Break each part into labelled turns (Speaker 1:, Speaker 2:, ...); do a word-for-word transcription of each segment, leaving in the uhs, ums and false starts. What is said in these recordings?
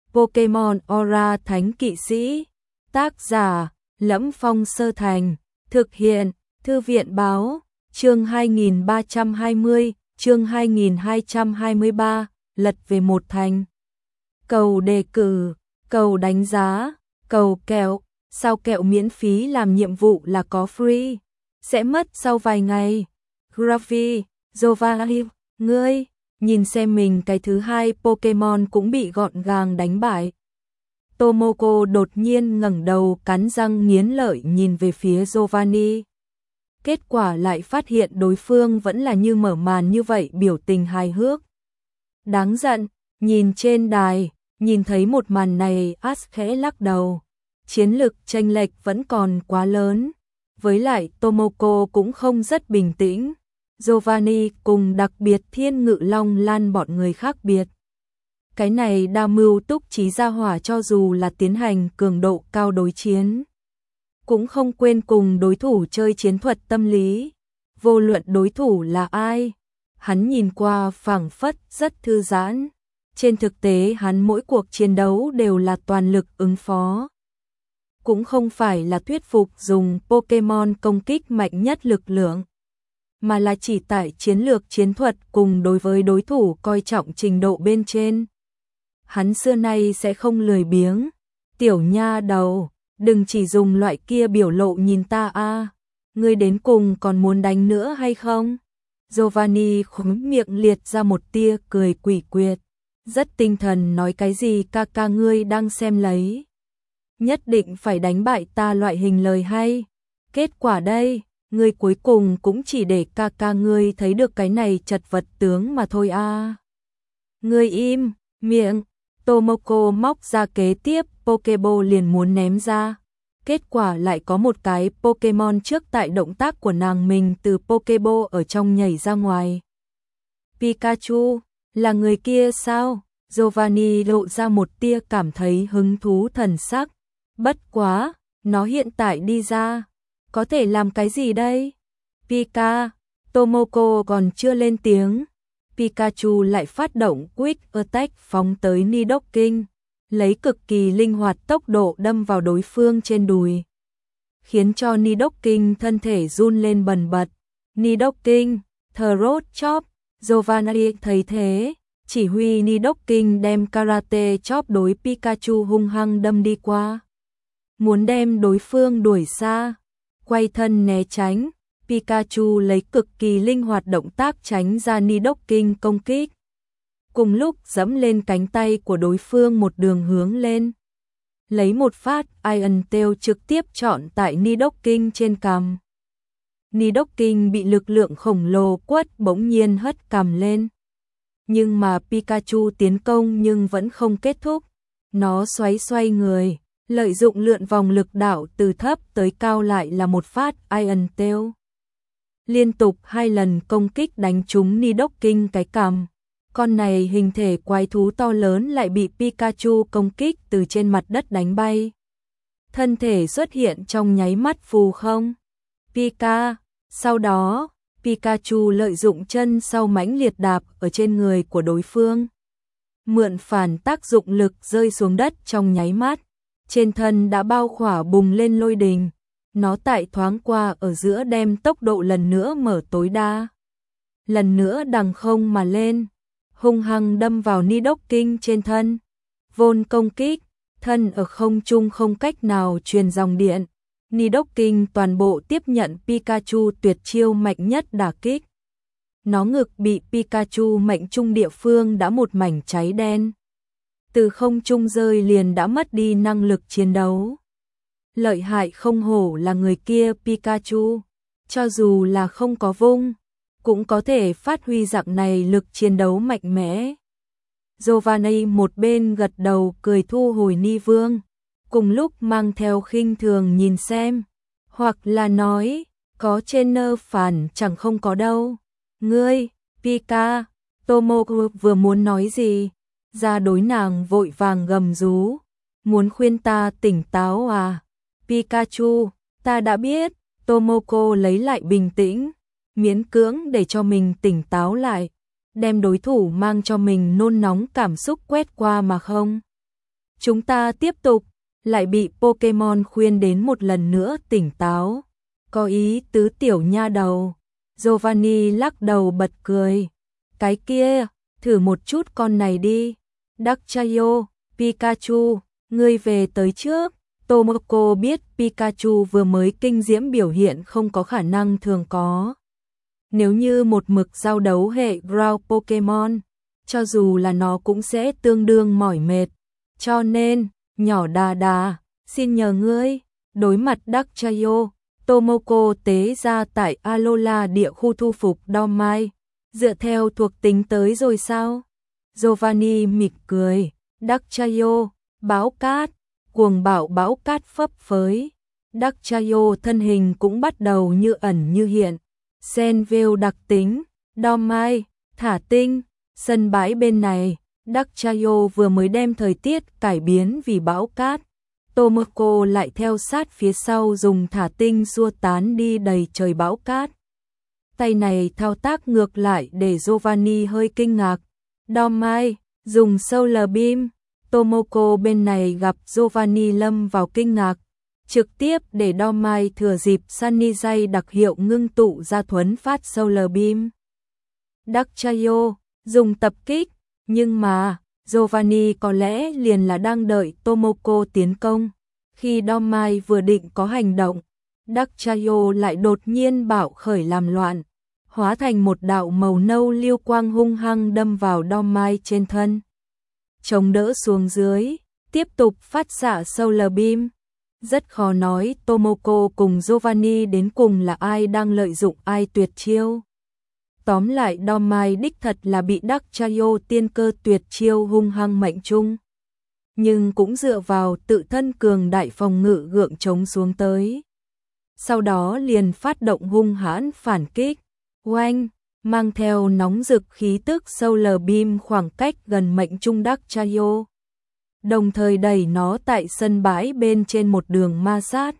Speaker 1: Pokemon Aura Thánh Kỵ Sĩ. Tác giả: Lẫm Phong Sơ Thành. Thực hiện: Thư viện báo. Chương hai nghìn ba trăm hai mươi, chương hai nghìn hai trăm hai mươi ba, lật về một thành. Cầu đề cử, cầu đánh giá, cầu kẹo. Sao kẹo miễn phí làm nhiệm vụ là có free? Sẽ mất sau vài ngày. Gravi, Giovanni, ngươi, nhìn xem mình cái thứ hai Pokemon cũng bị gọn gàng đánh bại. Tomoko đột nhiên ngẩng đầu cắn răng nghiến lợi nhìn về phía Giovanni. Kết quả lại phát hiện đối phương vẫn là như mở màn như vậy, biểu tình hài hước. Đáng giận, nhìn trên đài, nhìn thấy một màn này, Ash khẽ lắc đầu. Chiến lực chênh lệch vẫn còn quá lớn. Với lại Tomoko cũng không rất bình tĩnh. Giovanni cùng đặc biệt Thiên Ngự Long Lan bọn người khác biệt. Cái này đa mưu túc trí ra hỏa cho dù là tiến hành cường độ cao đối chiến, cũng không quên cùng đối thủ chơi chiến thuật tâm lý. Vô luận đối thủ là ai, hắn nhìn qua phảng phất rất thư giãn. Trên thực tế hắn mỗi cuộc chiến đấu đều là toàn lực ứng phó. Cũng không phải là thuyết phục dùng Pokemon công kích mạnh nhất lực lượng, mà là chỉ tại chiến lược chiến thuật cùng đối với đối thủ coi trọng trình độ bên trên. Hắn xưa nay sẽ không lười biếng. Tiểu nha đầu, đừng chỉ dùng loại kia biểu lộ nhìn ta a, ngươi đến cùng còn muốn đánh nữa hay không? Giovanni khóe miệng liệt ra một tia cười quỷ quyệt, rất tinh thần nói cái gì ca ca ngươi đang xem lấy. Nhất định phải đánh bại ta loại hình lời hay. Kết quả đây, ngươi cuối cùng cũng chỉ để ca ca ngươi thấy được cái này chật vật tướng mà thôi a. Ngươi im miệng. Tomoko móc ra kế tiếp Pokeball liền muốn ném ra. Kết quả lại có một cái Pokemon trước tại động tác của nàng mình từ Pokeball ở trong nhảy ra ngoài. Pikachu, là người kia sao? Giovanni lộ ra một tia cảm thấy hứng thú thần sắc. Bất quá, nó hiện tại đi ra, có thể làm cái gì đây? Pika, Tomoko còn chưa lên tiếng. Pikachu lại phát động Quick Attack phóng tới Nidoking, lấy cực kỳ linh hoạt tốc độ đâm vào đối phương trên đùi, khiến cho Nidoking thân thể run lên bần bật. Nidoking, Throat Chop. Giovanni thấy thế, chỉ huy Nidoking đem Karate Chop đối Pikachu hung hăng đâm đi qua, muốn đem đối phương đuổi xa. Quay thân né tránh, Pikachu lấy cực kỳ linh hoạt động tác tránh ra Nidoking công kích. Cùng lúc giẫm lên cánh tay của đối phương một đường hướng lên, lấy một phát Iron Tail trực tiếp chọn tại Nidoking trên cằm. Nidoking bị lực lượng khổng lồ quất bỗng nhiên hất cằm lên. Nhưng mà Pikachu tiến công nhưng vẫn không kết thúc. Nó xoáy xoay người, lợi dụng lượn vòng lực đạo từ thấp tới cao lại là một phát Iron Tail. Liên tục hai lần công kích đánh trúng Nidoking cái cằm. Con này hình thể quái thú to lớn lại bị Pikachu công kích từ trên mặt đất đánh bay. Thân thể xuất hiện trong nháy mắt phù không. Pika, sau đó, Pikachu lợi dụng chân sau mãnh liệt đạp ở trên người của đối phương. Mượn phản tác dụng lực rơi xuống đất trong nháy mắt. Trên thân đã bao khỏa bùng lên lôi đình. Nó tại thoáng qua ở giữa đem tốc độ lần nữa mở tối đa. Lần nữa đằng không mà lên, hung hăng đâm vào Nidoking trên thân. Vốn công kích, thân ở không trung không cách nào truyền dòng điện. Nidoking toàn bộ tiếp nhận Pikachu tuyệt chiêu mạnh nhất đả kích. Nó ngực bị Pikachu mệnh trung địa phương đã một mảnh cháy đen. Từ không trung rơi liền đã mất đi năng lực chiến đấu. Lợi hại không hổ là người kia Pikachu, cho dù là không có vung, cũng có thể phát huy dạng này lực chiến đấu mạnh mẽ. Giovanni một bên gật đầu cười thu hồi Ni Vương, cùng lúc mang theo khinh thường nhìn xem, hoặc là nói, có trên nơ phản chẳng không có đâu. Ngươi, Pika, Tomoko vừa muốn nói gì, ra đối nàng vội vàng gầm rú, muốn khuyên ta tỉnh táo à? Pikachu, ta đã biết. Tomoko lấy lại bình tĩnh, miễn cưỡng để cho mình tỉnh táo lại, đem đối thủ mang cho mình nôn nóng cảm xúc quét qua mà không. Chúng ta tiếp tục, lại bị Pokemon khuyên đến một lần nữa tỉnh táo. Có ý tứ tiểu nha đầu. Giovanni lắc đầu bật cười. Cái kia, thử một chút con này đi. Darkchayo, Pikachu, ngươi về tới trước. Tomoko biết Pikachu vừa mới kinh diễm biểu hiện không có khả năng thường có. Nếu như một mực giao đấu hệ Ground Pokemon, cho dù là nó cũng sẽ tương đương mỏi mệt. Cho nên, nhỏ đà đà, xin nhờ ngươi, đối mặt Darkchayo, Tomoko tế ra tại Alola địa khu thu phục Dormai, dựa theo thuộc tính tới rồi sao? Giovanni mỉm cười, Darkchayo, bão cát, cuồng bạo bão cát phấp phới. Darkchayo thân hình cũng bắt đầu như ẩn như hiện. Senville đặc tính, Dormai, thả tinh, sân bãi bên này, Darkchayo vừa mới đem thời tiết cải biến vì bão cát. Tomoko lại theo sát phía sau dùng thả tinh xua tán đi đầy trời bão cát. Tay này thao tác ngược lại để Giovanni hơi kinh ngạc. Dormai, dùng Solar Beam. Tomoko bên này gặp Giovanni lâm vào kinh ngạc. Trực tiếp để Dormai thừa dịp Sunny Day đặc hiệu ngưng tụ ra thuấn phát Solar Beam. Darkchayo, dùng tập kích. Nhưng mà, Giovanni có lẽ liền là đang đợi Tomoko tiến công. Khi Dormai vừa định có hành động, Darkchayo lại đột nhiên bạo khởi làm loạn, hóa thành một đạo màu nâu lưu quang hung hăng đâm vào Dormai trên thân. Chống đỡ xuống dưới, tiếp tục phát xạ Solar Beam. Rất khó nói Tomoko cùng Giovanni đến cùng là ai đang lợi dụng ai tuyệt chiêu. Tóm lại Dormai đích thật là bị Darkchayo tiên cơ tuyệt chiêu hung hăng mệnh trung. Nhưng cũng dựa vào tự thân cường đại phòng ngự gượng chống xuống tới. Sau đó liền phát động hung hãn phản kích. Oanh, mang theo nóng rực khí tức Solar Beam khoảng cách gần mệnh trung Darkchayo. Đồng thời đẩy nó tại sân bãi bên trên một đường ma sát.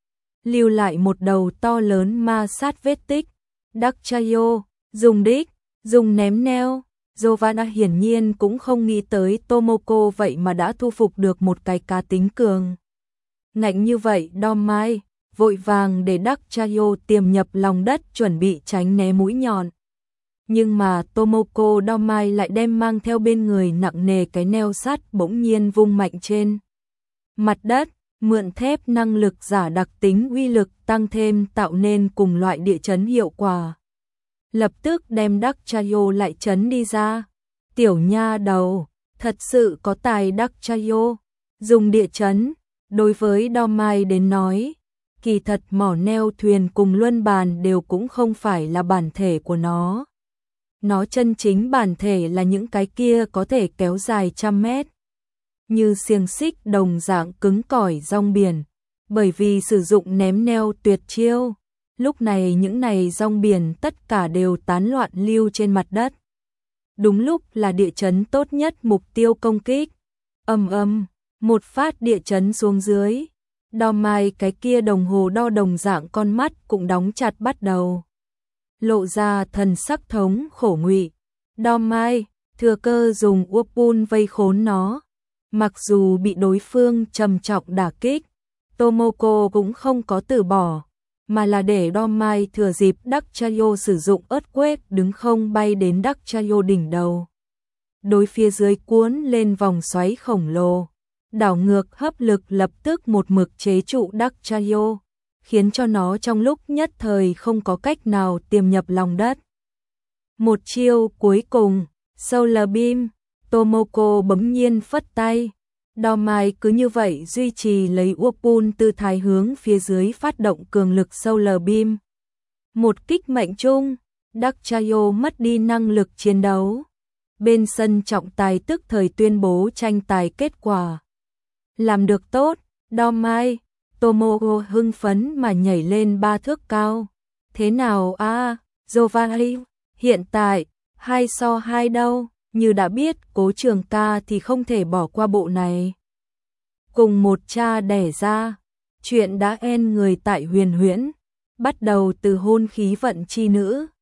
Speaker 1: Lưu lại một đầu to lớn ma sát vết tích. Darkchayo, dùng đích, dùng ném neo. Giovanna hiển nhiên cũng không nghĩ tới Tomoko vậy mà đã thu phục được một cái cá tính cường. Ngạnh như vậy Dormai, vội vàng để Darkchayo tiềm nhập lòng đất chuẩn bị tránh né mũi nhọn. Nhưng mà Tomoko Dormai lại đem mang theo bên người nặng nề cái neo sắt bỗng nhiên vung mạnh trên mặt đất, mượn thép năng lực giả đặc tính uy lực tăng thêm tạo nên cùng loại địa chấn hiệu quả. Lập tức đem Darkchayo lại chấn đi ra. Tiểu nha đầu, thật sự có tài Darkchayo. Dùng địa chấn, đối với Dormai đến nói, kỳ thật mỏ neo thuyền cùng luân bàn đều cũng không phải là bản thể của nó. Nó chân chính bản thể là những cái kia có thể kéo dài trăm mét. Như xiềng xích đồng dạng cứng cỏi rong biển. Bởi vì sử dụng ném neo tuyệt chiêu, lúc này những này rong biển tất cả đều tán loạn lưu trên mặt đất. Đúng lúc là địa chấn tốt nhất mục tiêu công kích. Ầm ầm, một phát địa chấn xuống dưới. Dormai cái kia đồng hồ đo đồng dạng con mắt cũng đóng chặt bắt đầu. Lộ ra thần sắc thống khổ ngụy. Dormai, thừa cơ dùng Wurmple vây khốn nó. Mặc dù bị đối phương trầm trọng đả kích, Tomoko cũng không có từ bỏ, mà là để Dormai thừa dịp Darkchayo sử dụng Earthquake đứng không bay đến Darkchayo đỉnh đầu. Đối phía dưới cuốn lên vòng xoáy khổng lồ, đảo ngược hấp lực lập tức một mực chế trụ Darkchayo, khiến cho nó trong lúc nhất thời không có cách nào tiềm nhập lòng đất. Một chiêu cuối cùng, Solar Beam, Tomoko bỗng nhiên phất tay. Dormai cứ như vậy duy trì lấy Wurmple tư thái hướng phía dưới phát động cường lực Solar Beam. Một kích mệnh trung, Darkchayo mất đi năng lực chiến đấu. Bên sân trọng tài tức thời tuyên bố tranh tài kết quả. Làm được tốt, Dormai. Tomoko hưng phấn mà nhảy lên ba thước cao. Thế nào a, à, Giovanni, hiện tại, hai so hai đâu, như đã biết Cố Trường ca thì không thể bỏ qua bộ này. Cùng một cha đẻ ra, chuyện đã en người tại huyền huyễn, bắt đầu từ hôn khí vận chi nữ.